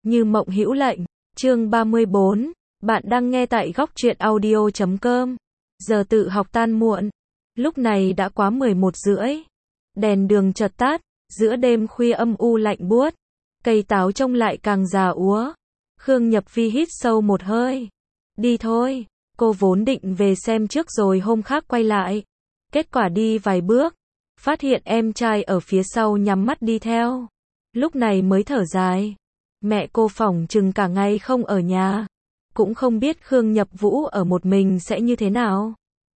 Như mộng hữu lệnh, chương 34, bạn đang nghe tại góc truyện audio.com. Giờ tự học tan muộn, lúc này đã quá 11:30. Đèn đường chợt tắt, giữa đêm khuya âm u lạnh buốt, cây táo trông lại càng già úa. Khương Nhập Vi hít sâu một hơi. Đi thôi, cô vốn định về xem trước rồi hôm khác quay lại. Kết quả đi vài bước, phát hiện em trai ở phía sau nhắm mắt đi theo. Lúc này mới thở dài. Mẹ cô phỏng chừng cả ngày không ở nhà, cũng không biết Khương Nhập Vũ ở một mình sẽ như thế nào.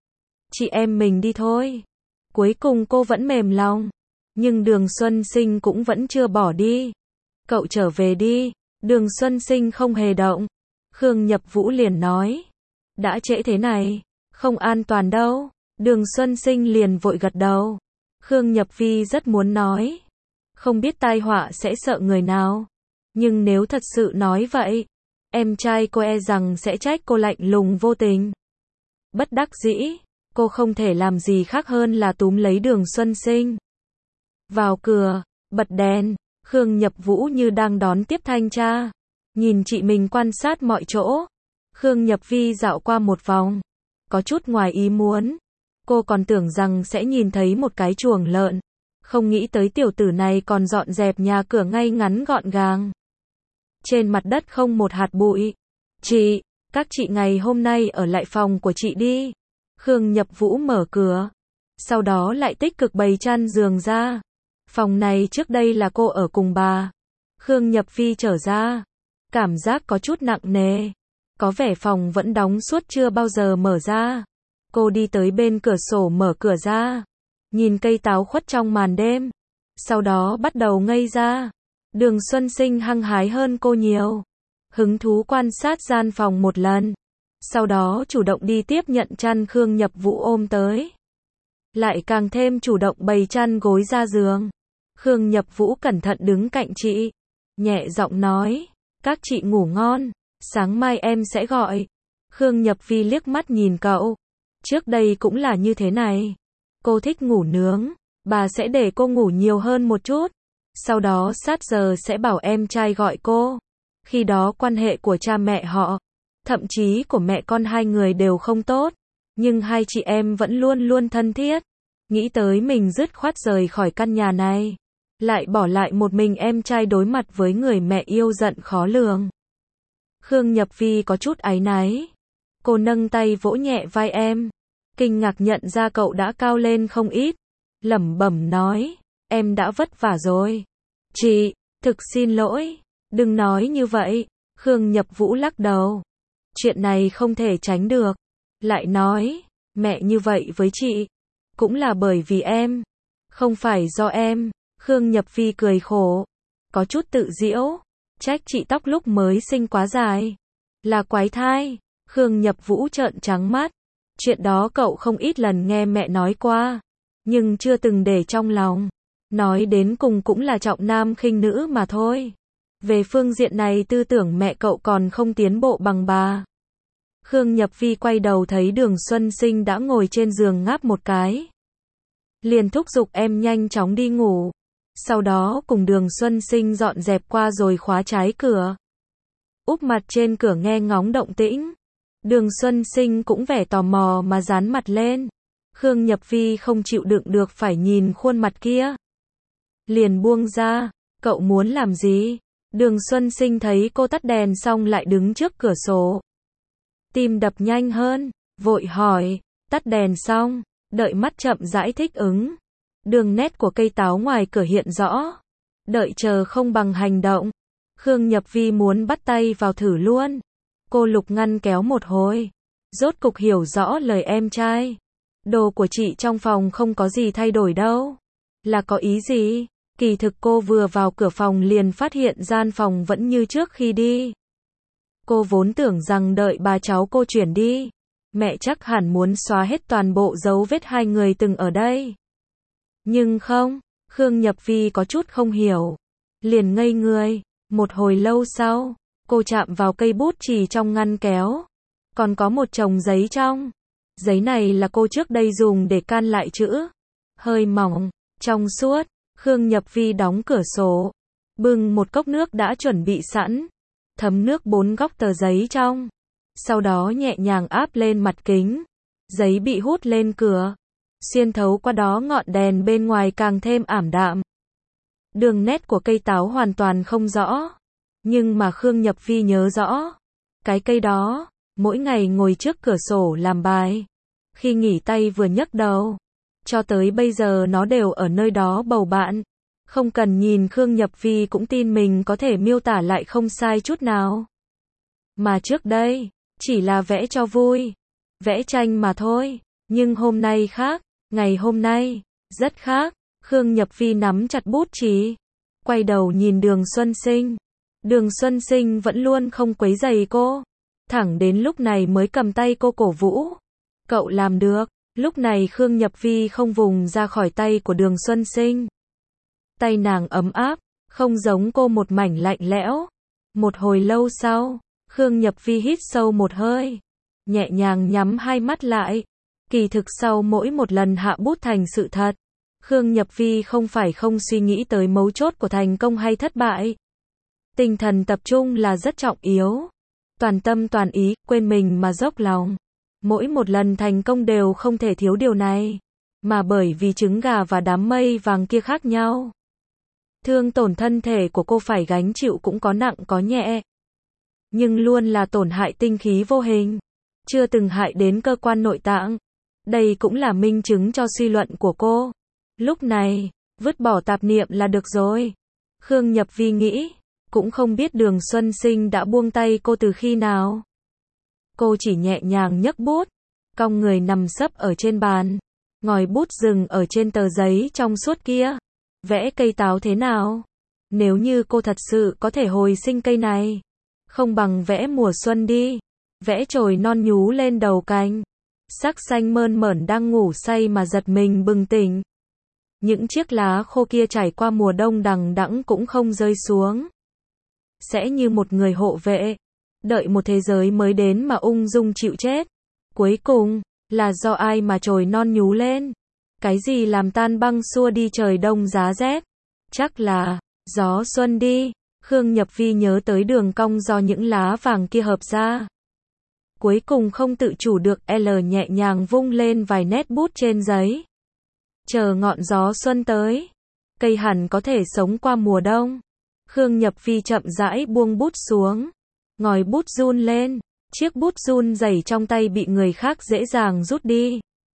Chị em mình đi thôi. Cuối cùng cô vẫn mềm lòng, nhưng Đường Xuân Sinh cũng vẫn chưa bỏ đi. Cậu trở về đi. Đường Xuân Sinh không hề động. Khương Nhập Vũ liền nói, đã trễ thế này, không an toàn đâu. Đường Xuân Sinh liền vội gật đầu. Khương Nhập Vi rất muốn nói, không biết tai họa sẽ sợ người nào, nhưng nếu thật sự nói vậy, em trai cô e rằng sẽ trách cô lạnh lùng vô tình. Bất đắc dĩ, cô không thể làm gì khác hơn là túm lấy Đường Xuân Sinh. Vào cửa, bật đèn, Khương Nhập Vũ như đang đón tiếp thanh tra, nhìn chị mình quan sát mọi chỗ. Khương Nhập Vi dạo qua một vòng, có chút ngoài ý muốn. Cô còn tưởng rằng sẽ nhìn thấy một cái chuồng lợn, không nghĩ tới tiểu tử này còn dọn dẹp nhà cửa ngay ngắn gọn gàng. Trên mặt đất không một hạt bụi. Chị, các chị ngày hôm nay ở lại phòng của chị đi. Khương Nhập Vũ mở cửa, sau đó lại tích cực bày chăn giường ra. Phòng này trước đây là cô ở cùng bà. Khương Nhập Vi trở ra, cảm giác có chút nặng nề. Có vẻ phòng vẫn đóng suốt chưa bao giờ mở ra. Cô đi tới bên cửa sổ mở cửa ra, nhìn cây táo khuất trong màn đêm, sau đó bắt đầu ngây ra. Đường Xuân Sinh hăng hái hơn cô nhiều, hứng thú quan sát gian phòng một lần, sau đó chủ động đi tiếp nhận chăn Khương Nhập Vũ ôm tới. Lại càng thêm chủ động bày chăn gối ra giường. Khương Nhập Vũ cẩn thận đứng cạnh chị, nhẹ giọng nói, các chị ngủ ngon, sáng mai em sẽ gọi. Khương Nhập Vi liếc mắt nhìn cậu. Trước đây cũng là như thế này. Cô thích ngủ nướng, bà sẽ để cô ngủ nhiều hơn một chút. Sau đó sát giờ sẽ bảo em trai gọi cô. Khi đó quan hệ của cha mẹ họ, thậm chí của mẹ con hai người đều không tốt. Nhưng hai chị em vẫn luôn luôn thân thiết. Nghĩ tới mình dứt khoát rời khỏi căn nhà này, lại bỏ lại một mình em trai đối mặt với người mẹ yêu giận khó lường. Khương Nhập Vi có chút áy náy. Cô nâng tay vỗ nhẹ vai em, kinh ngạc nhận ra cậu đã cao lên không ít, lẩm bẩm nói, em đã vất vả rồi. Chị, thực xin lỗi, đừng nói như vậy. Khương Nhập Vũ lắc đầu. Chuyện này không thể tránh được. Lại nói, mẹ như vậy với chị, cũng là bởi vì em, không phải do em. Khương Nhập Vi cười khổ, có chút tự giễu, trách chị tóc lúc mới sinh quá dài, là quái thai. Khương Nhập Vũ trợn trắng mắt. Chuyện đó cậu không ít lần nghe mẹ nói qua, nhưng chưa từng để trong lòng. Nói đến cùng cũng là trọng nam khinh nữ mà thôi. Về phương diện này tư tưởng mẹ cậu còn không tiến bộ bằng bà. Khương Nhập Vi quay đầu thấy Đường Xuân Sinh đã ngồi trên giường ngáp một cái, liền thúc giục em nhanh chóng đi ngủ. Sau đó cùng Đường Xuân Sinh dọn dẹp qua rồi khóa trái cửa, úp mặt trên cửa nghe ngóng động tĩnh. Đường Xuân Sinh cũng vẻ tò mò mà dán mặt lên. Khương Nhập Vi không chịu đựng được phải nhìn khuôn mặt kia, liền buông ra. Cậu muốn làm gì? Đường Xuân Sinh thấy cô tắt đèn xong lại đứng trước cửa sổ, tim đập nhanh hơn, vội hỏi, tắt đèn xong, đợi mắt chậm rãi thích ứng. Đường nét của cây táo ngoài cửa hiện rõ. Đợi chờ không bằng hành động. Khương Nhập Vi muốn bắt tay vào thử luôn. Cô lục ngăn kéo một hồi, rốt cục hiểu rõ lời em trai. Đồ của chị trong phòng không có gì thay đổi đâu. Là có ý gì? Kỳ thực cô vừa vào cửa phòng liền phát hiện gian phòng vẫn như trước khi đi. Cô vốn tưởng rằng đợi bà cháu cô chuyển đi, mẹ chắc hẳn muốn xóa hết toàn bộ dấu vết hai người từng ở đây. Nhưng không, Khương Nhập Vi có chút không hiểu, liền ngây người. Một hồi lâu sau, cô chạm vào cây bút chì trong ngăn kéo, còn có một chồng giấy trong. Giấy này là cô trước đây dùng để can lại chữ, hơi mỏng, trong suốt. Khương Nhập Vi đóng cửa sổ, bưng một cốc nước đã chuẩn bị sẵn, thấm nước 4 góc tờ giấy trong. Sau đó nhẹ nhàng áp lên mặt kính. Giấy bị hút lên cửa. Xuyên thấu qua đó ngọn đèn bên ngoài càng thêm ảm đạm. Đường nét của cây táo hoàn toàn không rõ. Nhưng mà Khương Nhập Vi nhớ rõ. Cái cây đó, mỗi ngày ngồi trước cửa sổ làm bài. Khi nghỉ tay vừa nhấc đầu. Cho tới bây giờ nó đều ở nơi đó bầu bạn. Không cần nhìn Khương Nhập Vi cũng tin mình có thể miêu tả lại không sai chút nào. Mà trước đây, chỉ là vẽ cho vui. Vẽ tranh mà thôi. Nhưng hôm nay khác. Ngày hôm nay, rất khác. Khương Nhập Vi nắm chặt bút chì. Quay đầu nhìn Đường Xuân Sinh. Đường Xuân Sinh vẫn luôn không quấy rầy cô. Thẳng đến lúc này mới cầm tay cô cổ vũ. Cậu làm được. Lúc này Khương Nhập Vi không vùng ra khỏi tay của Đường Xuân Sinh. Tay nàng ấm áp, không giống cô một mảnh lạnh lẽo. Một hồi lâu sau, Khương Nhập Vi hít sâu một hơi. Nhẹ nhàng nhắm hai mắt lại. Kỳ thực sau mỗi một lần hạ bút thành sự thật. Khương Nhập Vi không phải không suy nghĩ tới mấu chốt của thành công hay thất bại. Tinh thần tập trung là rất trọng yếu. Toàn tâm toàn ý, quên mình mà dốc lòng. Mỗi một lần thành công đều không thể thiếu điều này. Mà bởi vì trứng gà và đám mây vàng kia khác nhau. Thương tổn thân thể của cô phải gánh chịu cũng có nặng có nhẹ. Nhưng luôn là tổn hại tinh khí vô hình. Chưa từng hại đến cơ quan nội tạng. Đây cũng là minh chứng cho suy luận của cô. Lúc này, vứt bỏ tạp niệm là được rồi. Khương Nhập Vi nghĩ, cũng không biết Đường Xuân Sinh đã buông tay cô từ khi nào. Cô chỉ nhẹ nhàng nhấc bút, cong người nằm sấp ở trên bàn, ngòi bút dừng ở trên tờ giấy trong suốt kia. Vẽ cây táo thế nào? Nếu như cô thật sự có thể hồi sinh cây này, không bằng vẽ mùa xuân đi. Vẽ chồi non nhú lên đầu cành. Sắc xanh mơn mởn đang ngủ say mà giật mình bừng tỉnh. Những chiếc lá khô kia trải qua mùa đông đằng đẵng cũng không rơi xuống. Sẽ như một người hộ vệ, đợi một thế giới mới đến mà ung dung chịu chết. Cuối cùng, là do ai mà chồi non nhú lên? Cái gì làm tan băng xua đi trời đông giá rét? Chắc là gió xuân đi. Khương Nhập Vi nhớ tới đường cong do những lá vàng kia hợp ra. Cuối cùng không tự chủ được L nhẹ nhàng vung lên vài nét bút trên giấy. Chờ ngọn gió xuân tới, cây hẳn có thể sống qua mùa đông. Khương Nhập Vi chậm rãi buông bút xuống. Ngòi bút run lên. Chiếc bút run rẩy trong tay bị người khác dễ dàng rút đi.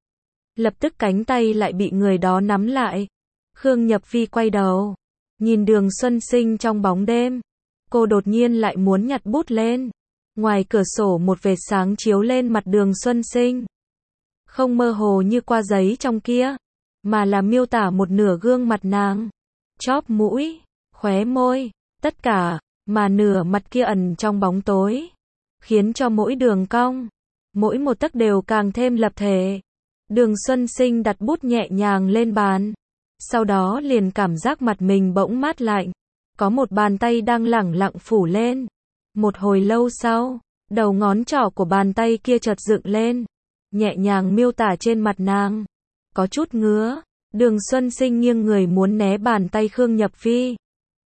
Lập tức cánh tay lại bị người đó nắm lại. Khương Nhập Vi quay đầu. Nhìn Đường Xuân Sinh trong bóng đêm. Cô đột nhiên lại muốn nhặt bút lên. Ngoài cửa sổ một vệt sáng chiếu lên mặt Đường Xuân Sinh. Không mơ hồ như qua giấy trong kia, mà là miêu tả một nửa gương mặt nàng. Chóp mũi, khóe môi, tất cả, mà nửa mặt kia ẩn trong bóng tối. Khiến cho mỗi đường cong, mỗi một tấc đều càng thêm lập thể. Đường Xuân Sinh đặt bút nhẹ nhàng lên bàn. Sau đó liền cảm giác mặt mình bỗng mát lạnh. Có một bàn tay đang lẳng lặng phủ lên. Một hồi lâu sau, đầu ngón trỏ của bàn tay kia chợt dựng lên. Nhẹ nhàng miêu tả trên mặt nàng. Có chút ngứa. Đường Xuân Sinh nghiêng người muốn né bàn tay Khương Nhập Vi.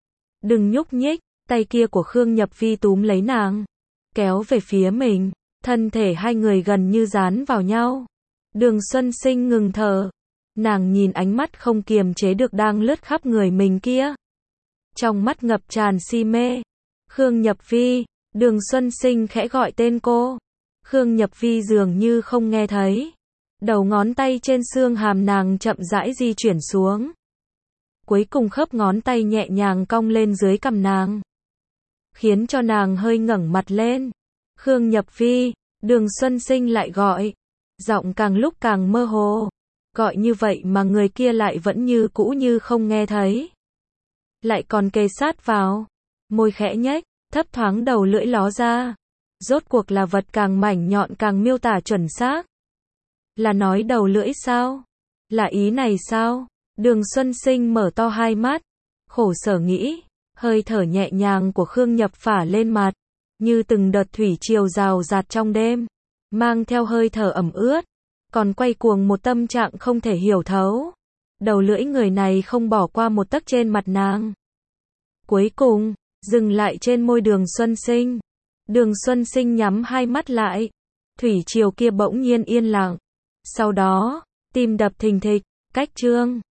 Đừng nhúc nhích. Tay kia của Khương Nhập Vi túm lấy nàng, kéo về phía mình. Thân thể hai người gần như dán vào nhau. Đường Xuân Sinh ngừng thở. Nàng nhìn ánh mắt không kiềm chế được đang lướt khắp người mình kia. Trong mắt ngập tràn si mê. Khương Nhập Vi. Đường Xuân Sinh khẽ gọi tên cô. Khương Nhập Vi dường như không nghe thấy. Đầu ngón tay trên xương hàm nàng chậm rãi di chuyển xuống. Cuối cùng khớp ngón tay nhẹ nhàng cong lên dưới cằm nàng, khiến cho nàng hơi ngẩng mặt lên. Khương Nhập Vi. Đường Xuân Sinh lại gọi. Giọng càng lúc càng mơ hồ. Gọi như vậy mà người kia lại vẫn như cũ như không nghe thấy. Lại còn kề sát vào. Môi khẽ nhếch, thấp thoáng đầu lưỡi ló ra. Rốt cuộc là vật càng mảnh nhọn càng miêu tả chuẩn xác. Là nói đầu lưỡi sao? Là ý này sao? Đường Xuân Sinh mở to hai mắt. Khổ sở nghĩ. Hơi thở nhẹ nhàng của Khương Nhập phả lên mặt. Như từng đợt thủy triều rào rạt trong đêm. Mang theo hơi thở ẩm ướt. Còn quay cuồng một tâm trạng không thể hiểu thấu. Đầu lưỡi người này không bỏ qua một tấc trên mặt nàng. Cuối cùng, dừng lại trên môi Đường Xuân Sinh. Đường Xuân Sinh nhắm hai mắt lại. Thủy triều kia bỗng nhiên yên lặng. Sau đó, tim đập thình thịch, cách chương